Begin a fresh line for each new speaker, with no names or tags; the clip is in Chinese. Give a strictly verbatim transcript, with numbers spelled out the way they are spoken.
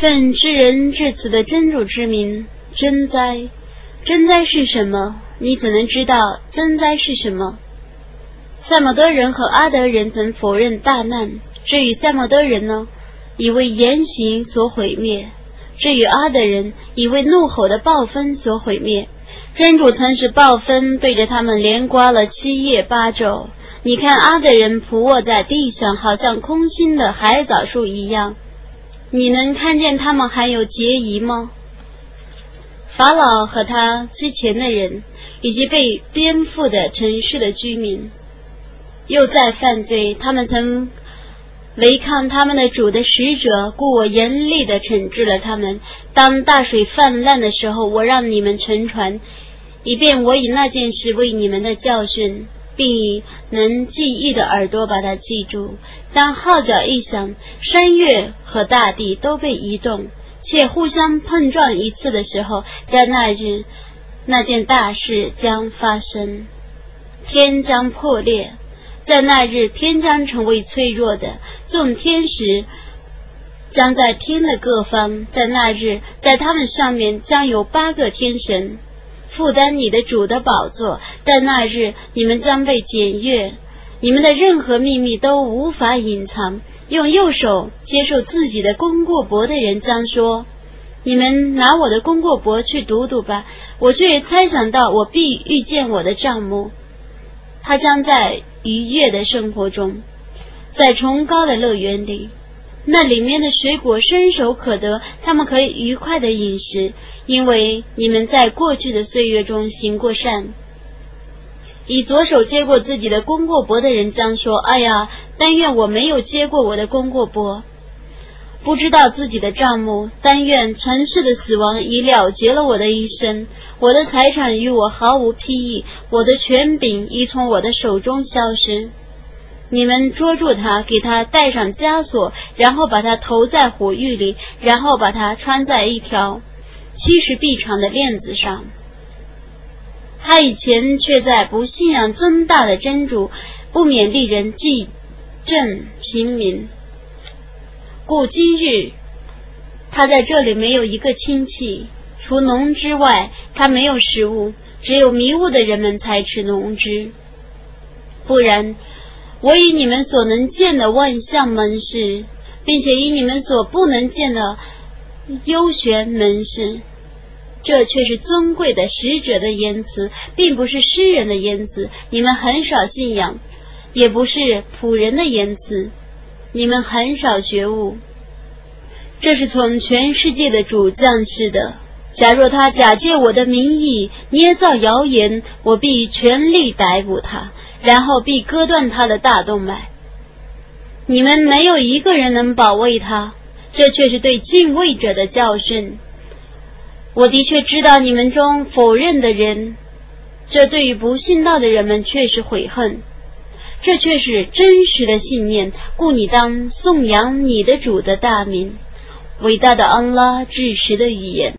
奉知人至此的真主之名，真灾！真灾是什么？你怎能知道真灾是什么？塞摩德人和阿德人曾否认大难，至于塞摩德人呢，已为言行所毁灭；至于阿德人，已为怒吼的暴风所毁灭。真主曾使暴风对着他们连刮了七夜八昼。你看阿德人仆卧在地上，好像空心的海藻树一样。你能看见他们还有结疑吗？法老和他之前的人，以及被颠覆的城市的居民，又在犯罪。他们曾违抗他们的主的使者，故我严厉地惩治了他们。当大水泛滥的时候，我让你们沉船，以便我以那件事为你们的教训，并以能记忆的耳朵把它记住。当号角一响，山岳和大地都被移动，且互相碰撞一次的时候，在那日那件大事将发生，天将破裂。在那日，天将成为脆弱的，众天使将在天的各方。在那日，在他们上面将有八个天神负担你的主的宝座。在那日，你们将被检阅，你们的任何秘密都无法隐藏。用右手接受自己的功过簿的人将说，你们拿我的功过簿去读读吧。我却猜想到我必遇见我的帐幕，他将在愉悦的生活中，在崇高的乐园里，那里面的水果伸手可得，他们可以愉快的饮食，因为你们在过去的岁月中行过善。以左手接过自己的功过簿的人将说，哎呀，但愿我没有接过我的功过簿，不知道自己的账目，但愿尘世的死亡已了结了我的一生，我的财产与我毫无裨益，我的权柄已从我的手中消失。你们捉住他，给他戴上枷锁，然后把他投在火狱里，然后把他穿在一条七十臂长的链子上。他以前却在不信仰尊大的真主，不免令人记正平民，故今日他在这里没有一个亲戚，除农之外，他没有食物，只有迷雾的人们才吃农之。不然，我以你们所能见的万象门示，并且以你们所不能见的幽玄门示，这却是尊贵的使者的言辞，并不是诗人的言辞。你们很少信仰，也不是仆人的言辞，你们很少觉悟。这是从全世界的主降世的。假若他假借我的名义捏造谣言，我必全力逮捕他，然后必割断他的大动脉。你们没有一个人能保卫他，这却是对敬畏者的教训。我的确知道你们中否认的人，这对于不信道的人们却是悔恨，这却是真实的信念，故你当颂扬你的主的大名。伟大的安拉至实的语言。